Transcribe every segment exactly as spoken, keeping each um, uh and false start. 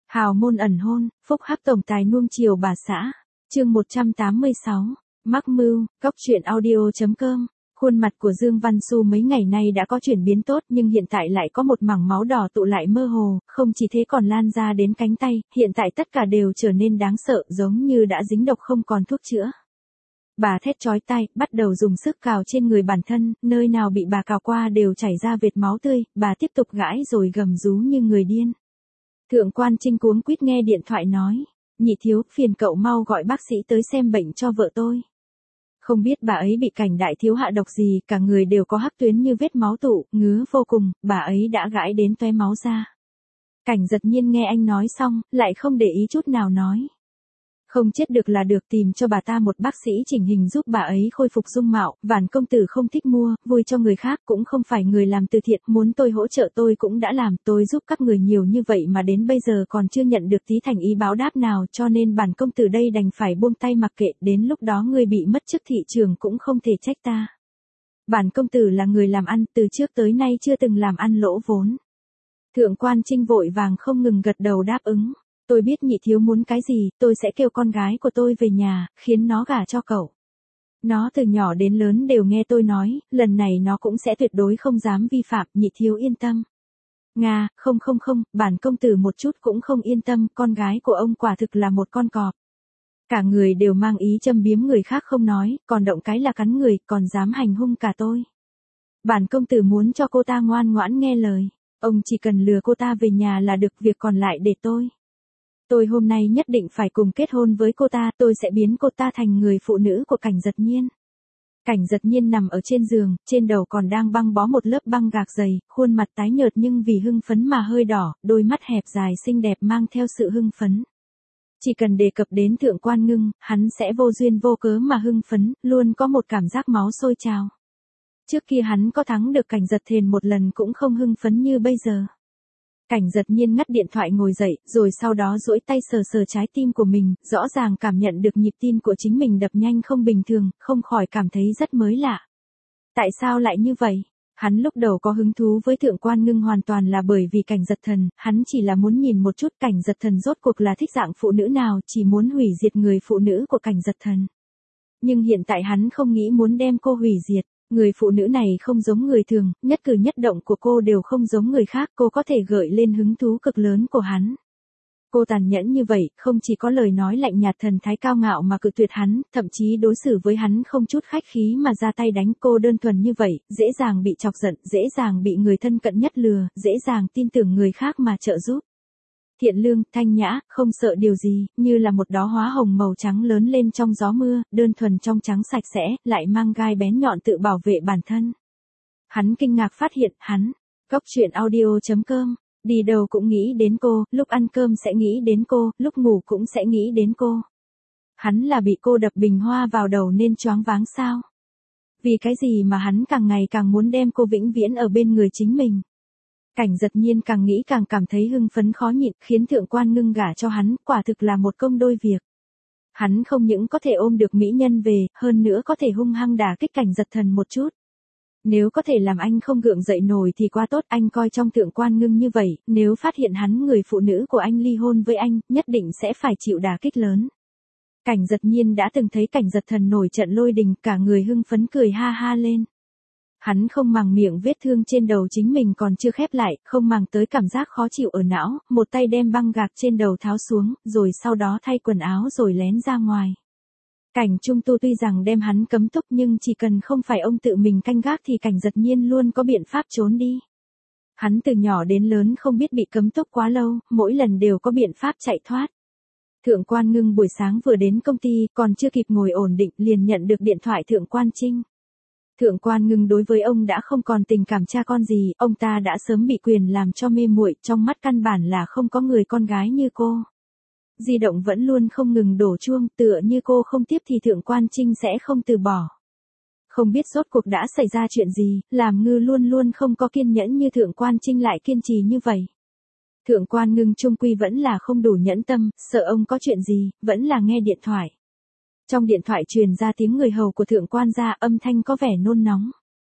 Hào môn ẩn hôn, phúc hắc tổng tài nuông chiều bà xã. Chương một trăm tám mươi sáu. Mắc mưu, góc truyện audio chấm com. Khuôn mặt của Dương Văn Xu mấy ngày nay đã có chuyển biến tốt nhưng hiện tại lại có một mảng máu đỏ tụ lại mơ hồ, không chỉ thế còn lan ra đến cánh tay, hiện tại tất cả đều trở nên đáng sợ giống như đã dính độc không còn thuốc chữa. Bà thét chói tai, bắt đầu dùng sức cào trên người bản thân, nơi nào bị bà cào qua đều chảy ra vệt máu tươi, bà tiếp tục gãi rồi gầm rú như người điên. Thượng quan Trinh cuống quýt nghe điện thoại nói, nhị thiếu, phiền cậu mau gọi bác sĩ tới xem bệnh cho vợ tôi. Không biết bà ấy bị Cảnh đại thiếu hạ độc gì, cả người đều có hắc tuyến như vết máu tụ, ngứa vô cùng, bà ấy đã gãi đến tóe máu ra. Cảnh giật nhiên nghe anh nói xong, lại không để ý chút nào nói. Không chết được là được, tìm cho bà ta một bác sĩ chỉnh hình giúp bà ấy khôi phục dung mạo, Vạn công tử không thích mua, vui cho người khác cũng không phải người làm từ thiện, muốn tôi hỗ trợ tôi cũng đã làm, tôi giúp các người nhiều như vậy mà đến bây giờ còn chưa nhận được tí thành ý báo đáp nào, cho nên bản công tử đây đành phải buông tay mặc kệ, đến lúc đó người bị mất chức thị trường cũng không thể trách ta. Bản công tử là người làm ăn, từ trước tới nay chưa từng làm ăn lỗ vốn. Thượng quan Trinh vội vàng không ngừng gật đầu đáp ứng. Tôi biết nhị thiếu muốn cái gì, tôi sẽ kêu con gái của tôi về nhà, khiến nó gả cho cậu. Nó từ nhỏ đến lớn đều nghe tôi nói, lần này nó cũng sẽ tuyệt đối không dám vi phạm, nhị thiếu yên tâm. Nga, không không không, bản công tử một chút cũng không yên tâm, con gái của ông quả thực là một con cọp. Cả người đều mang ý châm biếm người khác không nói, còn động cái là cắn người, còn dám hành hung cả tôi. Bản công tử muốn cho cô ta ngoan ngoãn nghe lời, ông chỉ cần lừa cô ta về nhà là được, việc còn lại để tôi. Tôi hôm nay nhất định phải cùng kết hôn với cô ta, tôi sẽ biến cô ta thành người phụ nữ của Cảnh giật nhiên. Cảnh giật nhiên nằm ở trên giường, trên đầu còn đang băng bó một lớp băng gạc dày, khuôn mặt tái nhợt nhưng vì hưng phấn mà hơi đỏ, đôi mắt hẹp dài xinh đẹp mang theo sự hưng phấn. Chỉ cần đề cập đến Thượng quan Ngưng, hắn sẽ vô duyên vô cớ mà hưng phấn, luôn có một cảm giác máu sôi trào. Trước kia hắn có thắng được Cảnh giật thền một lần cũng không hưng phấn như bây giờ. Cảnh giật nhiên ngắt điện thoại ngồi dậy, rồi sau đó duỗi tay sờ sờ trái tim của mình, rõ ràng cảm nhận được nhịp tim của chính mình đập nhanh không bình thường, không khỏi cảm thấy rất mới lạ. Tại sao lại như vậy? Hắn lúc đầu có hứng thú với Thượng quan Ngưng hoàn toàn là bởi vì Cảnh giật thần, hắn chỉ là muốn nhìn một chút Cảnh giật thần rốt cuộc là thích dạng phụ nữ nào, chỉ muốn hủy diệt người phụ nữ của Cảnh giật thần. Nhưng hiện tại hắn không nghĩ muốn đem cô hủy diệt. Người phụ nữ này không giống người thường, nhất cử nhất động của cô đều không giống người khác, cô có thể gợi lên hứng thú cực lớn của hắn. Cô tàn nhẫn như vậy, không chỉ có lời nói lạnh nhạt thần thái cao ngạo mà cự tuyệt hắn, thậm chí đối xử với hắn không chút khách khí mà ra tay đánh. Cô đơn thuần như vậy, dễ dàng bị chọc giận, dễ dàng bị người thân cận nhất lừa, dễ dàng tin tưởng người khác mà trợ giúp. Thiện lương, thanh nhã, không sợ điều gì, như là một đóa hoa hồng màu trắng lớn lên trong gió mưa, đơn thuần trong trắng sạch sẽ, lại mang gai bén nhọn tự bảo vệ bản thân. Hắn kinh ngạc phát hiện, hắn, góc truyện audio chấm com, đi đâu cũng nghĩ đến cô, lúc ăn cơm sẽ nghĩ đến cô, lúc ngủ cũng sẽ nghĩ đến cô. Hắn là bị cô đập bình hoa vào đầu nên choáng váng sao? Vì cái gì mà hắn càng ngày càng muốn đem cô vĩnh viễn ở bên người chính mình? Cảnh giật nhiên càng nghĩ càng cảm thấy hưng phấn khó nhịn, khiến Thượng quan Ngưng gả cho hắn, quả thực là một công đôi việc. Hắn không những có thể ôm được mỹ nhân về, hơn nữa có thể hung hăng đả kích Cảnh giật thần một chút. Nếu có thể làm anh không gượng dậy nổi thì quá tốt, anh coi trong Thượng quan Ngưng như vậy, nếu phát hiện hắn người phụ nữ của anh ly hôn với anh, nhất định sẽ phải chịu đả kích lớn. Cảnh giật nhiên đã từng thấy Cảnh giật thần nổi trận lôi đình, cả người hưng phấn cười ha ha lên. Hắn không màng miệng vết thương trên đầu chính mình còn chưa khép lại, không màng tới cảm giác khó chịu ở não, một tay đem băng gạc trên đầu tháo xuống, rồi sau đó thay quần áo rồi lén ra ngoài. Cảnh Trung Tu tuy rằng đem hắn cấm túc nhưng chỉ cần không phải ông tự mình canh gác thì Cảnh giật nhiên luôn có biện pháp trốn đi. Hắn từ nhỏ đến lớn không biết bị cấm túc quá lâu, mỗi lần đều có biện pháp chạy thoát. Thượng quan Ngưng buổi sáng vừa đến công ty, còn chưa kịp ngồi ổn định liền nhận được điện thoại Thượng quan Trinh. Thượng quan Ngưng đối với ông đã không còn tình cảm cha con gì, ông ta đã sớm bị quyền làm cho mê muội, trong mắt căn bản là không có người con gái như cô. Di động vẫn luôn không ngừng đổ chuông, tựa như cô không tiếp thì Thượng quan Trinh sẽ không từ bỏ. Không biết rốt cuộc đã xảy ra chuyện gì, làm Ngư luôn luôn không có kiên nhẫn như Thượng quan Trinh lại kiên trì như vậy. Thượng quan Ngưng chung quy vẫn là không đủ nhẫn tâm, sợ ông có chuyện gì, vẫn là nghe điện thoại. Trong điện thoại truyền ra tiếng người hầu của Thượng quan gia, âm thanh có vẻ nôn nóng.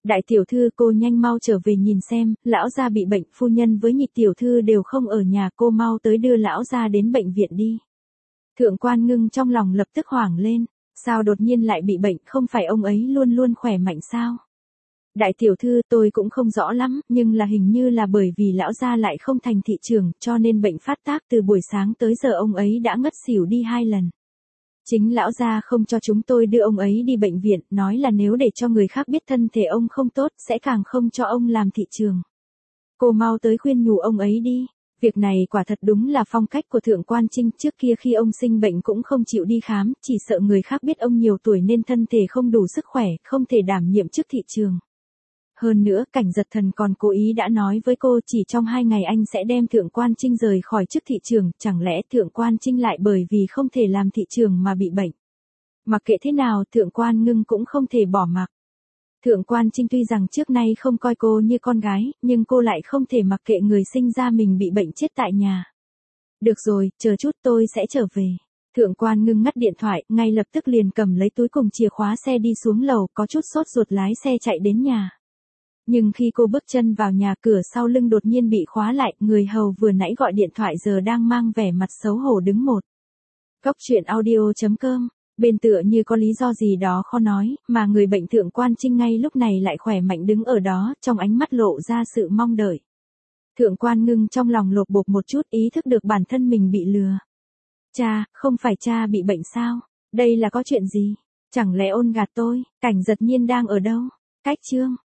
Đại tiểu thư cô nhanh mau trở về nhìn xem, lão gia bị bệnh, phu nhân với nhị tiểu thư đều không ở nhà, cô mau tới đưa lão gia đến bệnh viện đi. Thượng quan Ngưng trong lòng lập tức hoảng lên, sao đột nhiên lại bị bệnh, không phải ông ấy luôn luôn khỏe mạnh sao? Đại tiểu thư tôi cũng không rõ lắm, nhưng là hình như là bởi vì lão gia lại không thành thị trưởng, cho nên bệnh phát tác từ buổi sáng tới giờ ông ấy đã ngất xỉu đi hai lần. Chính lão gia không cho chúng tôi đưa ông ấy đi bệnh viện, nói là nếu để cho người khác biết thân thể ông không tốt, sẽ càng không cho ông làm thị trường. Cô mau tới khuyên nhủ ông ấy đi. Việc này quả thật đúng là phong cách của Thượng quan Trinh, trước kia khi ông sinh bệnh cũng không chịu đi khám, chỉ sợ người khác biết ông nhiều tuổi nên thân thể không đủ sức khỏe, không thể đảm nhiệm chức thị trường. Hơn nữa, Cảnh Giật Thần còn cố ý đã nói với cô chỉ trong hai ngày anh sẽ đem Thượng quan Trinh rời khỏi chức thị trường, chẳng lẽ Thượng quan Trinh lại bởi vì không thể làm thị trường mà bị bệnh. Mặc kệ thế nào, Thượng quan Ngưng cũng không thể bỏ mặc. Thượng quan Trinh tuy rằng trước nay không coi cô như con gái, nhưng cô lại không thể mặc kệ người sinh ra mình bị bệnh chết tại nhà. Được rồi, chờ chút tôi sẽ trở về. Thượng quan Ngưng ngắt điện thoại, ngay lập tức liền cầm lấy túi cùng chìa khóa xe đi xuống lầu, có chút sốt ruột lái xe chạy đến nhà. Nhưng khi cô bước chân vào nhà, cửa sau lưng đột nhiên bị khóa lại, người hầu vừa nãy gọi điện thoại giờ đang mang vẻ mặt xấu hổ đứng một. Góc truyện audio chấm com, bên tựa như có lý do gì đó khó nói, mà người bệnh Thượng quan Trinh ngay lúc này lại khỏe mạnh đứng ở đó, trong ánh mắt lộ ra sự mong đợi. Thượng quan Ngưng trong lòng lột bột một chút, ý thức được bản thân mình bị lừa. Cha, không phải cha bị bệnh sao? Đây là có chuyện gì? Chẳng lẽ ôn gạt tôi? Cảnh Giật Nhiên đang ở đâu? Cách chương